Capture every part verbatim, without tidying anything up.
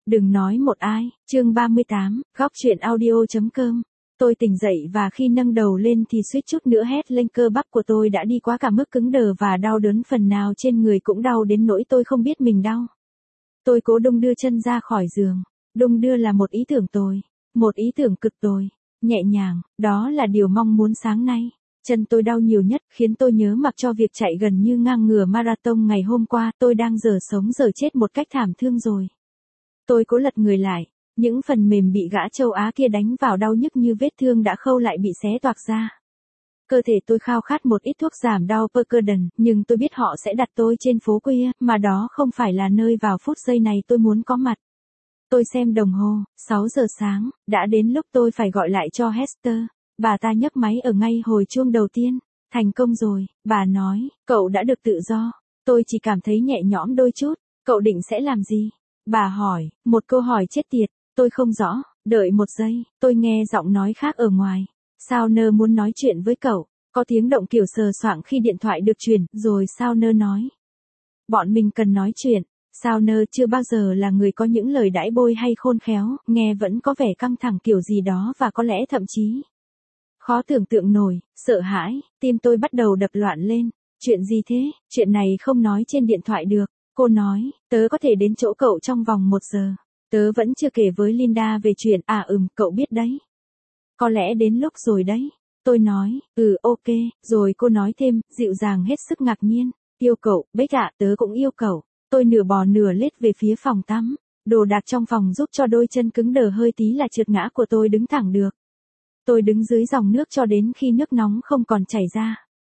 Đừng nói một ai, chương ba mươi tám, góc chuyện audio.com. Tôi tỉnh dậy và khi nâng đầu lên thì suýt chút nữa hét lên, cơ bắp của tôi đã đi quá cả mức cứng đờ và đau đớn, phần nào trên người cũng đau đến nỗi tôi không biết mình đau. Tôi cố đung đưa chân ra khỏi giường. Đung đưa là một ý tưởng tồi, một ý tưởng cực tồi. Nhẹ nhàng, đó là điều mong muốn sáng nay. Chân tôi đau nhiều nhất, khiến tôi nhớ mặc cho việc chạy gần như ngang ngửa marathon ngày hôm qua, tôi đang dở sống dở chết một cách thảm thương rồi. Tôi cố lật người lại, những phần mềm bị gã châu Á kia đánh vào đau nhức như vết thương đã khâu lại bị xé toạc ra. Cơ thể tôi khao khát một ít thuốc giảm đau Percodan, nhưng tôi biết họ sẽ đặt tôi trên phố khuya, mà đó không phải là nơi vào phút giây này tôi muốn có mặt. Tôi xem đồng hồ, sáu giờ sáng, đã đến lúc tôi phải gọi lại cho Hester. Bà ta nhấc máy ở ngay hồi chuông đầu tiên. Thành công rồi, bà nói, cậu đã được tự do. Tôi chỉ cảm thấy nhẹ nhõm đôi chút. Cậu định sẽ làm gì? Bà hỏi, một câu hỏi chết tiệt. Tôi không rõ, đợi một giây, tôi nghe giọng nói khác ở ngoài. Sauner muốn nói chuyện với cậu. Có tiếng động kiểu sờ soạng khi điện thoại được truyền, rồi Sauner nói. Bọn mình cần nói chuyện. Sauner chưa bao giờ là người có những lời đãi bôi hay khôn khéo, nghe vẫn có vẻ căng thẳng kiểu gì đó và có lẽ thậm chí khó tưởng tượng nổi. Sợ hãi, tim tôi bắt đầu đập loạn lên. Chuyện gì thế? Chuyện này không nói trên điện thoại được. Cô nói, tớ có thể đến chỗ cậu trong vòng một giờ. Tớ vẫn chưa kể với Linda về chuyện, à ừm, cậu biết đấy. Có lẽ đến lúc rồi đấy. Tôi nói, ừ ok, rồi cô nói thêm, dịu dàng hết sức ngạc nhiên. Yêu cậu, Bếch ạ, tớ cũng yêu cậu. Tôi nửa bò nửa lết về phía phòng tắm. Đồ đạc trong phòng giúp cho đôi chân cứng đờ hơi tí là trượt ngã của tôi đứng thẳng được. Tôi đứng dưới dòng nước cho đến khi nước nóng không còn chảy ra.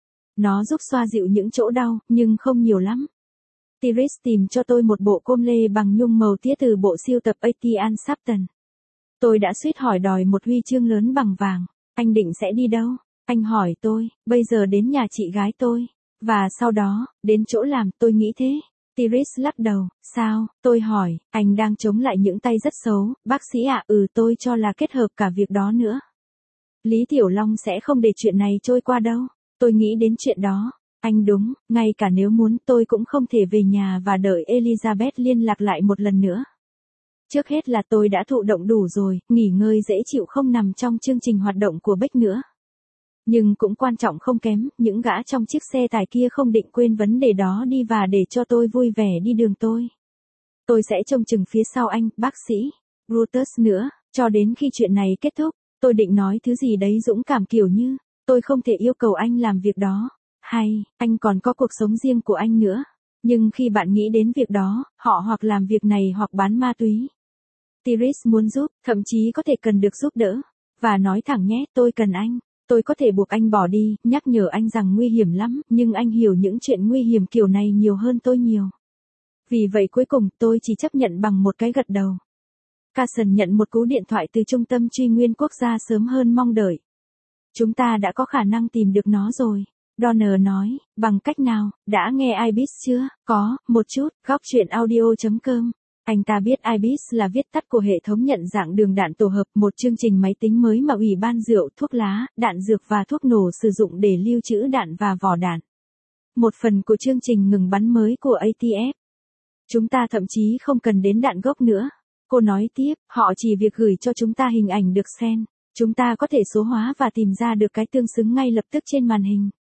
Nó giúp xoa dịu những chỗ đau, nhưng không nhiều lắm. Tiris tìm cho tôi một bộ com lê bằng nhung màu tía từ bộ siêu tập Etienne Sapton. Tôi đã suýt hỏi đòi một huy chương lớn bằng vàng. Anh định sẽ đi đâu? Anh hỏi tôi, bây giờ đến nhà chị gái tôi. Và sau đó, đến chỗ làm, tôi nghĩ thế. Tiris lắc đầu, sao? Tôi hỏi, anh đang chống lại những tay rất xấu, bác sĩ ạ, ừ tôi cho là kết hợp cả việc đó nữa. Lý Tiểu Long sẽ không để chuyện này trôi qua đâu. Tôi nghĩ đến chuyện đó. Anh đúng, ngay cả nếu muốn tôi cũng không thể về nhà và đợi Elizabeth liên lạc lại một lần nữa. Trước hết là tôi đã thụ động đủ rồi, nghỉ ngơi dễ chịu không nằm trong chương trình hoạt động của Bếch nữa. Nhưng cũng quan trọng không kém, những gã trong chiếc xe tải kia không định quên vấn đề đó đi và để cho tôi vui vẻ đi đường tôi. Tôi sẽ trông chừng phía sau anh, bác sĩ Brutus nữa, cho đến khi chuyện này kết thúc. Tôi định nói thứ gì đấy dũng cảm kiểu như, tôi không thể yêu cầu anh làm việc đó. Hay, anh còn có cuộc sống riêng của anh nữa. Nhưng khi bạn nghĩ đến việc đó, họ hoặc làm việc này hoặc bán ma túy. Tiris muốn giúp, thậm chí có thể cần được giúp đỡ. Và nói thẳng nhé, tôi cần anh. Tôi có thể buộc anh bỏ đi, nhắc nhở anh rằng nguy hiểm lắm, nhưng anh hiểu những chuyện nguy hiểm kiểu này nhiều hơn tôi nhiều. Vì vậy cuối cùng tôi chỉ chấp nhận bằng một cái gật đầu. Carson nhận một cú điện thoại từ trung tâm truy nguyên quốc gia sớm hơn mong đợi. Chúng ta đã có khả năng tìm được nó rồi. Donner nói, bằng cách nào? Đã nghe Ibis chưa? Có, một chút, góc chuyện audio.com. Anh ta biết Ibis là viết tắt của hệ thống nhận dạng đường đạn tổ hợp, một chương trình máy tính mới mà Ủy ban rượu, thuốc lá, đạn dược và thuốc nổ sử dụng để lưu trữ đạn và vỏ đạn. Một phần của chương trình ngừng bắn mới của a tê ép. Chúng ta thậm chí không cần đến đạn gốc nữa. Cô nói tiếp, họ chỉ việc gửi cho chúng ta hình ảnh được scan. Chúng ta có thể số hóa và tìm ra được cái tương xứng ngay lập tức trên màn hình.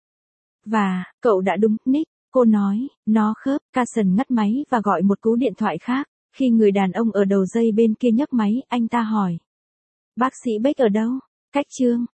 Và, cậu đã đúng, Nick. Cô nói, nó khớp. Carson ngắt máy và gọi một cú điện thoại khác. Khi người đàn ông ở đầu dây bên kia nhấc máy, anh ta hỏi. Bác sĩ Bếch ở đâu? Cách chương.